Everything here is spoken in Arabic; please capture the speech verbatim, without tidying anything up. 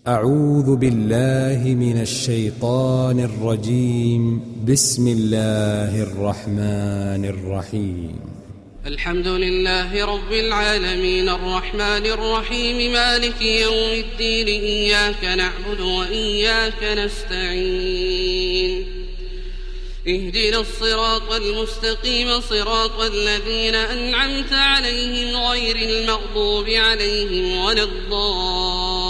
أعوذ بالله من الشيطان الرجيم. بسم الله الرحمن الرحيم. الحمد لله رب العالمين الرحمن الرحيم مالك يوم الدين إياك نعبد وإياك نستعين اهدنا الصراط المستقيم صراط الذين أنعمت عليهم غير المغضوب عليهم ولا الضالين